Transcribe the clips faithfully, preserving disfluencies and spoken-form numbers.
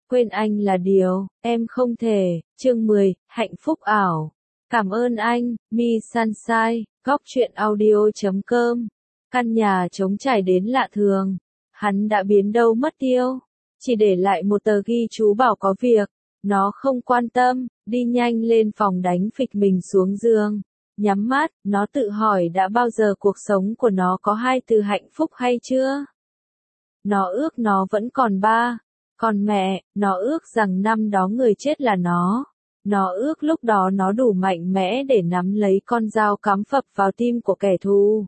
Quên anh là điều, em không thể. Chương mười, hạnh phúc ảo. Cảm ơn anh, Mi Sunshine, góc truyện audio chấm com. Căn nhà trống trải đến lạ thường. Hắn đã biến đâu mất tiêu. Chỉ để lại một tờ ghi chú bảo có việc. Nó không quan tâm, đi nhanh lên phòng đánh phịch mình xuống giường. Nhắm mắt, nó tự hỏi đã bao giờ cuộc sống của nó có hai từ hạnh phúc hay chưa? Nó ước nó vẫn còn ba. Còn mẹ, nó ước rằng năm đó người chết là nó. Nó ước lúc đó nó đủ mạnh mẽ để nắm lấy con dao cắm phập vào tim của kẻ thù.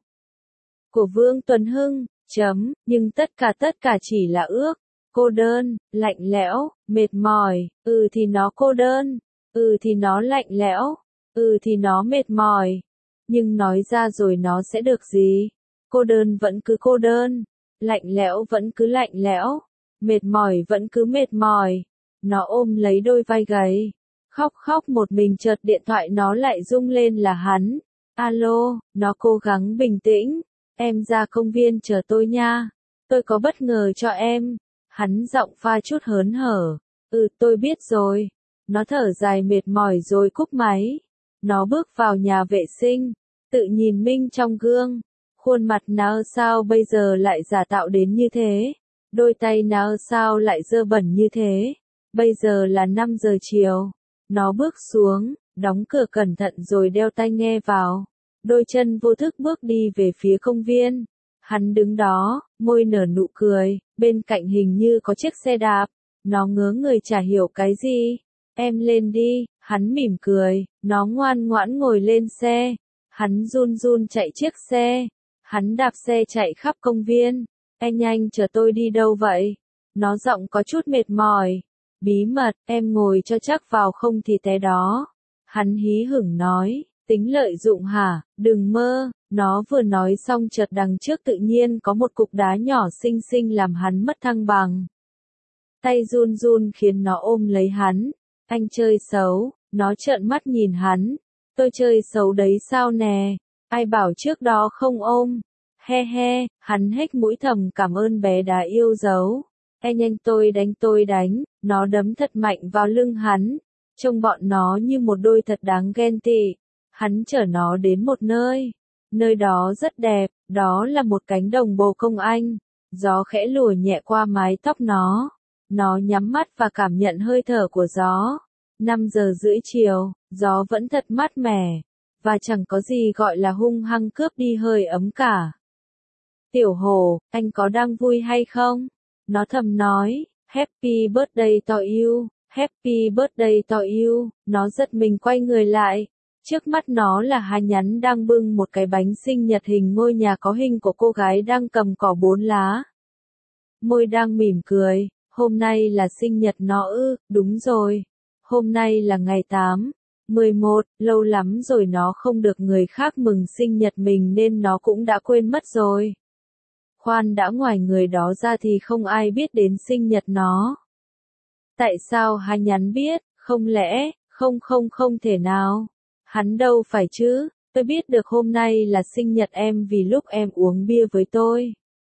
Của Vương Tuấn Hưng, chấm, nhưng tất cả tất cả chỉ là ước. Cô đơn, lạnh lẽo, mệt mỏi, ừ thì nó cô đơn, ừ thì nó lạnh lẽo, ừ thì nó mệt mỏi. Nhưng nói ra rồi nó sẽ được gì? Cô đơn vẫn cứ cô đơn, lạnh lẽo vẫn cứ lạnh lẽo, mệt mỏi vẫn cứ mệt mỏi. Nó ôm lấy đôi vai gầy, khóc khóc một mình, chợt điện thoại nó lại rung lên là hắn. Alo, nó cố gắng bình tĩnh, em ra công viên chờ tôi nha, tôi có bất ngờ cho em. Hắn giọng pha chút hớn hở, ừ tôi biết rồi. Nó thở dài mệt mỏi rồi cúp máy. Nó bước vào nhà vệ sinh, tự nhìn Minh trong gương. Khuôn mặt nào sao bây giờ lại giả tạo đến như thế? Đôi tay nào sao lại dơ bẩn như thế? Bây giờ là năm giờ chiều. Nó bước xuống, đóng cửa cẩn thận rồi đeo tai nghe vào. Đôi chân vô thức bước đi về phía công viên. Hắn đứng đó, môi nở nụ cười, bên cạnh hình như có chiếc xe đạp. Nó ngớ người chả hiểu cái gì. Em lên đi, hắn mỉm cười, nó ngoan ngoãn ngồi lên xe. Hắn run run chạy chiếc xe. Hắn đạp xe chạy khắp công viên. Anh nhanh chờ tôi đi đâu vậy? Nó giọng có chút mệt mỏi. Bí mật, em ngồi cho chắc vào không thì té đó. Hắn hí hửng nói, tính lợi dụng hả, đừng mơ. Nó vừa nói xong chợt đằng trước tự nhiên có một cục đá nhỏ xinh xinh làm hắn mất thăng bằng. Tay run run khiến nó ôm lấy hắn. Anh chơi xấu, nó trợn mắt nhìn hắn. Tôi chơi xấu đấy sao nè, ai bảo trước đó không ôm. He he, hắn hếch mũi thầm cảm ơn bé đá yêu dấu. E nhanh tôi đánh tôi đánh, nó đấm thật mạnh vào lưng hắn. Trông bọn nó như một đôi thật đáng ghen tị. Hắn chở nó đến một nơi. Nơi đó rất đẹp, đó là một cánh đồng bồ công anh. Gió khẽ lùa nhẹ qua mái tóc nó. Nó nhắm mắt và cảm nhận hơi thở của gió. năm giờ rưỡi chiều, gió vẫn thật mát mẻ. Và chẳng có gì gọi là hung hăng cướp đi hơi ấm cả. Tiểu Hồ, anh có đang vui hay không? Nó thầm nói, Happy birthday to you, Happy birthday to you. Nó giật mình quay người lại. Trước mắt nó là Hà Nhắn đang bưng một cái bánh sinh nhật hình ngôi nhà có hình của cô gái đang cầm cỏ bốn lá. Môi đang mỉm cười, hôm nay là sinh nhật nó ư, đúng rồi. Hôm nay là ngày tám, mười một, lâu lắm rồi nó không được người khác mừng sinh nhật mình nên nó cũng đã quên mất rồi. Khoan đã, ngoài người đó ra thì không ai biết đến sinh nhật nó. Tại sao Hà Nhắn biết, không lẽ, không không không thể nào. Hắn đâu phải chứ, tôi biết được hôm nay là sinh nhật em vì lúc em uống bia với tôi.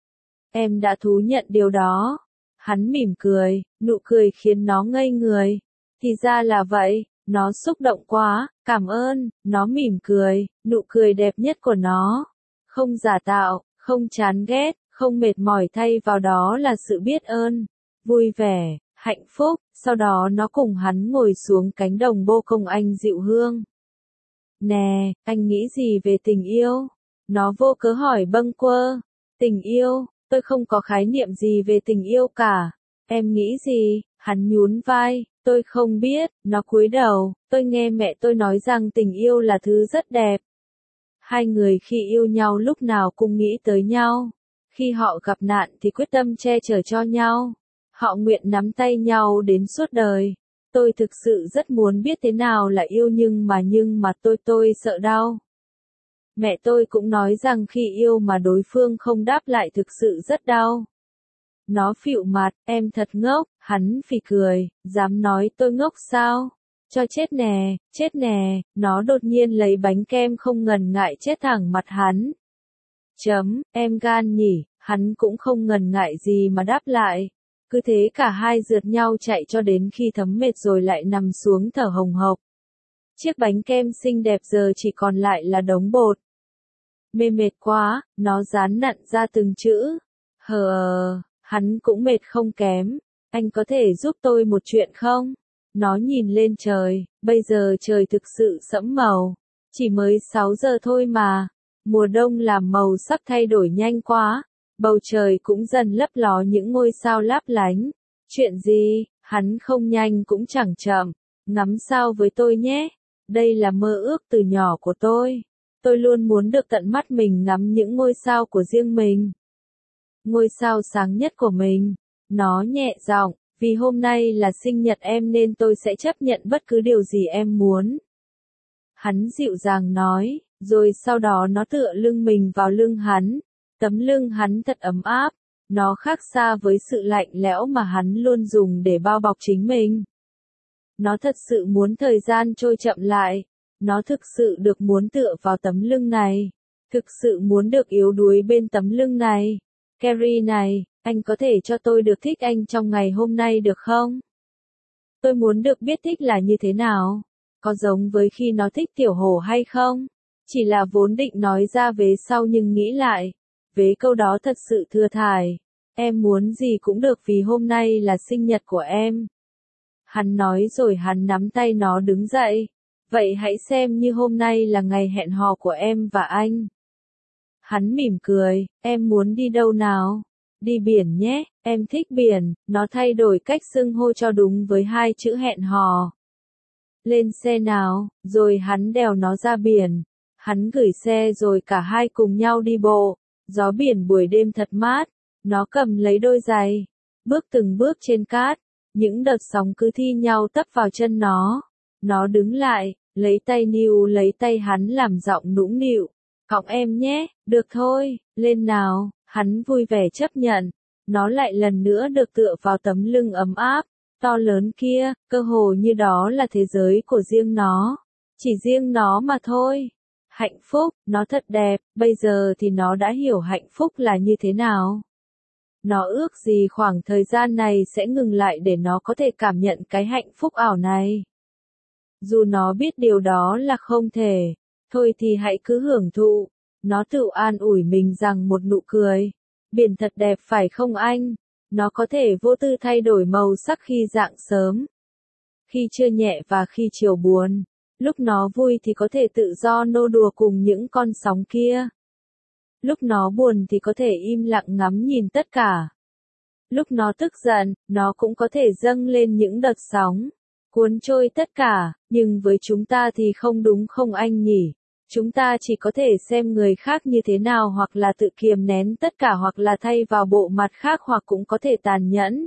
Em đã thú nhận điều đó. Hắn mỉm cười, nụ cười khiến nó ngây người. Thì ra là vậy, nó xúc động quá, cảm ơn, nó mỉm cười, nụ cười đẹp nhất của nó. Không giả tạo, không chán ghét, không mệt mỏi, thay vào đó là sự biết ơn, vui vẻ, hạnh phúc. Sau đó nó cùng hắn ngồi xuống cánh đồng bô công anh dịu hương. Nè, anh nghĩ gì về tình yêu? Nó vô cớ hỏi bâng quơ. Tình yêu, tôi không có khái niệm gì về tình yêu cả. Em nghĩ gì? Hắn nhún vai, tôi không biết. Nó cúi đầu, tôi nghe mẹ tôi nói rằng tình yêu là thứ rất đẹp. Hai người khi yêu nhau lúc nào cũng nghĩ tới nhau. Khi họ gặp nạn thì quyết tâm che chở cho nhau. Họ nguyện nắm tay nhau đến suốt đời. Tôi thực sự rất muốn biết thế nào là yêu nhưng mà nhưng mà tôi tôi sợ đau. Mẹ tôi cũng nói rằng khi yêu mà đối phương không đáp lại thực sự rất đau. Nó phịu mặt, em thật ngốc. Hắn phì cười, dám nói tôi ngốc sao? Cho chết nè, chết nè. Nó đột nhiên lấy bánh kem không ngần ngại chết thẳng mặt hắn. Chấm, em gan nhỉ. Hắn cũng không ngần ngại gì mà đáp lại. Cứ thế cả hai rượt nhau chạy cho đến khi thấm mệt rồi lại nằm xuống thở hồng hộc. Chiếc bánh kem xinh đẹp giờ chỉ còn lại là đống bột. Mê mệt quá, nó dán nặn ra từng chữ. Hờ, hắn cũng mệt không kém. Anh có thể giúp tôi một chuyện không? Nó nhìn lên trời, bây giờ trời thực sự sẫm màu. Chỉ mới sáu giờ thôi mà. Mùa đông làm màu sắc thay đổi nhanh quá. Bầu trời cũng dần lấp ló những ngôi sao láp lánh. Chuyện gì, hắn không nhanh cũng chẳng chậm. Ngắm sao với tôi nhé. Đây là mơ ước từ nhỏ của tôi. Tôi luôn muốn được tận mắt mình ngắm những ngôi sao của riêng mình. Ngôi sao sáng nhất của mình. Nó nhẹ giọng, vì hôm nay là sinh nhật em nên tôi sẽ chấp nhận bất cứ điều gì em muốn. Hắn dịu dàng nói, rồi sau đó nó tựa lưng mình vào lưng hắn. Tấm lưng hắn thật ấm áp. Nó khác xa với sự lạnh lẽo mà hắn luôn dùng để bao bọc chính mình. Nó thật sự muốn thời gian trôi chậm lại. Nó thực sự được muốn tựa vào tấm lưng này. Thực sự muốn được yếu đuối bên tấm lưng này. Carrie này, anh có thể cho tôi được thích anh trong ngày hôm nay được không? Tôi muốn được biết thích là như thế nào. Có giống với khi nó thích tiểu hổ hay không? Chỉ là vốn định nói ra vế sau nhưng nghĩ lại. Vế câu đó thật sự thừa thải. Em muốn gì cũng được vì hôm nay là sinh nhật của em. Hắn nói rồi hắn nắm tay nó đứng dậy. Vậy hãy xem như hôm nay là ngày hẹn hò của em và anh. Hắn mỉm cười, em muốn đi đâu nào? Đi biển nhé, em thích biển. Nó thay đổi cách xưng hô cho đúng với hai chữ hẹn hò. Lên xe nào, rồi hắn đèo nó ra biển. Hắn gửi xe rồi cả hai cùng nhau đi bộ. Gió biển buổi đêm thật mát. Nó cầm lấy đôi giày. Bước từng bước trên cát. Những đợt sóng cứ thi nhau tấp vào chân nó. Nó đứng lại, lấy tay níu lấy tay hắn làm giọng nũng nịu. Cõng em nhé, được thôi, lên nào, hắn vui vẻ chấp nhận. Nó lại lần nữa được tựa vào tấm lưng ấm áp, to lớn kia, cơ hồ như đó là thế giới của riêng nó. Chỉ riêng nó mà thôi. Hạnh phúc, nó thật đẹp, bây giờ thì nó đã hiểu hạnh phúc là như thế nào. Nó ước gì khoảng thời gian này sẽ ngừng lại để nó có thể cảm nhận cái hạnh phúc ảo này. Dù nó biết điều đó là không thể, thôi thì hãy cứ hưởng thụ. Nó tự an ủi mình rằng một nụ cười. Biển thật đẹp phải không anh? Nó có thể vô tư thay đổi màu sắc khi rạng sớm, khi trưa nhẹ và khi chiều buồn. Lúc nó vui thì có thể tự do nô đùa cùng những con sóng kia. Lúc nó buồn thì có thể im lặng ngắm nhìn tất cả. Lúc nó tức giận, nó cũng có thể dâng lên những đợt sóng, cuốn trôi tất cả, nhưng với chúng ta thì không đúng không anh nhỉ? Chúng ta chỉ có thể xem người khác như thế nào hoặc là tự kiềm nén tất cả hoặc là thay vào bộ mặt khác hoặc cũng có thể tàn nhẫn.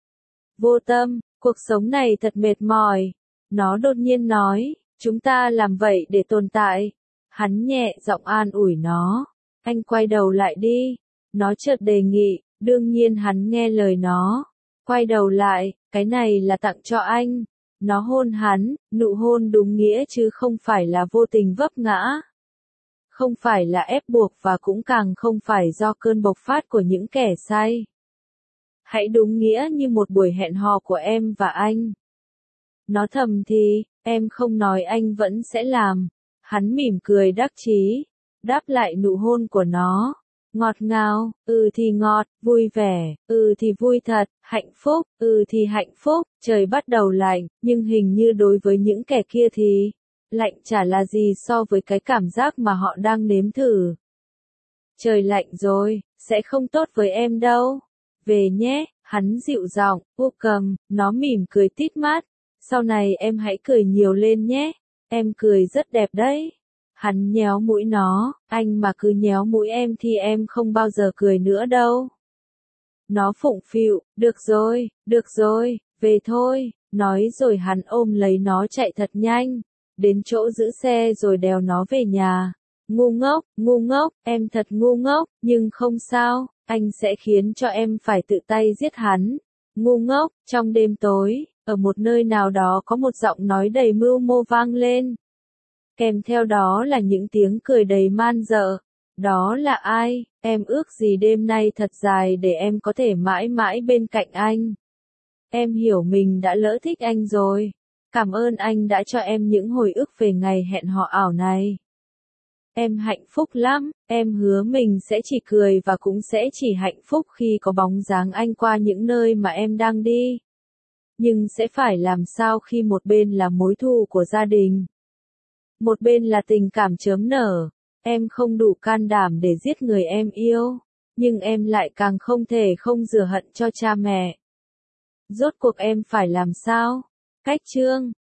Vô tâm, cuộc sống này thật mệt mỏi. Nó đột nhiên nói, chúng ta làm vậy để tồn tại. Hắn nhẹ giọng an ủi nó. Anh quay đầu lại đi. Nó chợt đề nghị, đương nhiên hắn nghe lời nó. Quay đầu lại, cái này là tặng cho anh. Nó hôn hắn, nụ hôn đúng nghĩa chứ không phải là vô tình vấp ngã. Không phải là ép buộc và cũng càng không phải do cơn bộc phát của những kẻ say. Hãy đúng nghĩa như một buổi hẹn hò của em và anh. Nó thầm thì, em không nói anh vẫn sẽ làm. Hắn mỉm cười đắc chí, đáp lại nụ hôn của nó. Ngọt ngào, ừ thì ngọt, vui vẻ, ừ thì vui thật, hạnh phúc, ừ thì hạnh phúc. Trời bắt đầu lạnh, nhưng hình như đối với những kẻ kia thì lạnh chả là gì so với cái cảm giác mà họ đang nếm thử. Trời lạnh rồi, sẽ không tốt với em đâu. Về nhé, hắn dịu giọng, vô cầm, nó mỉm cười tít mắt. Sau này em hãy cười nhiều lên nhé, em cười rất đẹp đấy. Hắn nhéo mũi nó, anh mà cứ nhéo mũi em thì em không bao giờ cười nữa đâu. Nó phụng phịu, được rồi, được rồi, về thôi, nói rồi hắn ôm lấy nó chạy thật nhanh, đến chỗ giữ xe rồi đèo nó về nhà. Ngu ngốc, ngu ngốc, em thật ngu ngốc, nhưng không sao, anh sẽ khiến cho em phải tự tay giết hắn. Ngu ngốc, trong đêm tối, ở một nơi nào đó có một giọng nói đầy mưu mô vang lên. Kèm theo đó là những tiếng cười đầy man dợ. Đó là ai? Em ước gì đêm nay thật dài để em có thể mãi mãi bên cạnh anh. Em hiểu mình đã lỡ thích anh rồi. Cảm ơn anh đã cho em những hồi ức về ngày hẹn hò ảo này. Em hạnh phúc lắm, em hứa mình sẽ chỉ cười và cũng sẽ chỉ hạnh phúc khi có bóng dáng anh qua những nơi mà em đang đi. Nhưng sẽ phải làm sao khi một bên là mối thù của gia đình, một bên là tình cảm chớm nở. Em không đủ can đảm để giết người em yêu, nhưng em lại càng không thể không rửa hận cho cha mẹ. Rốt cuộc em phải làm sao? Cách chương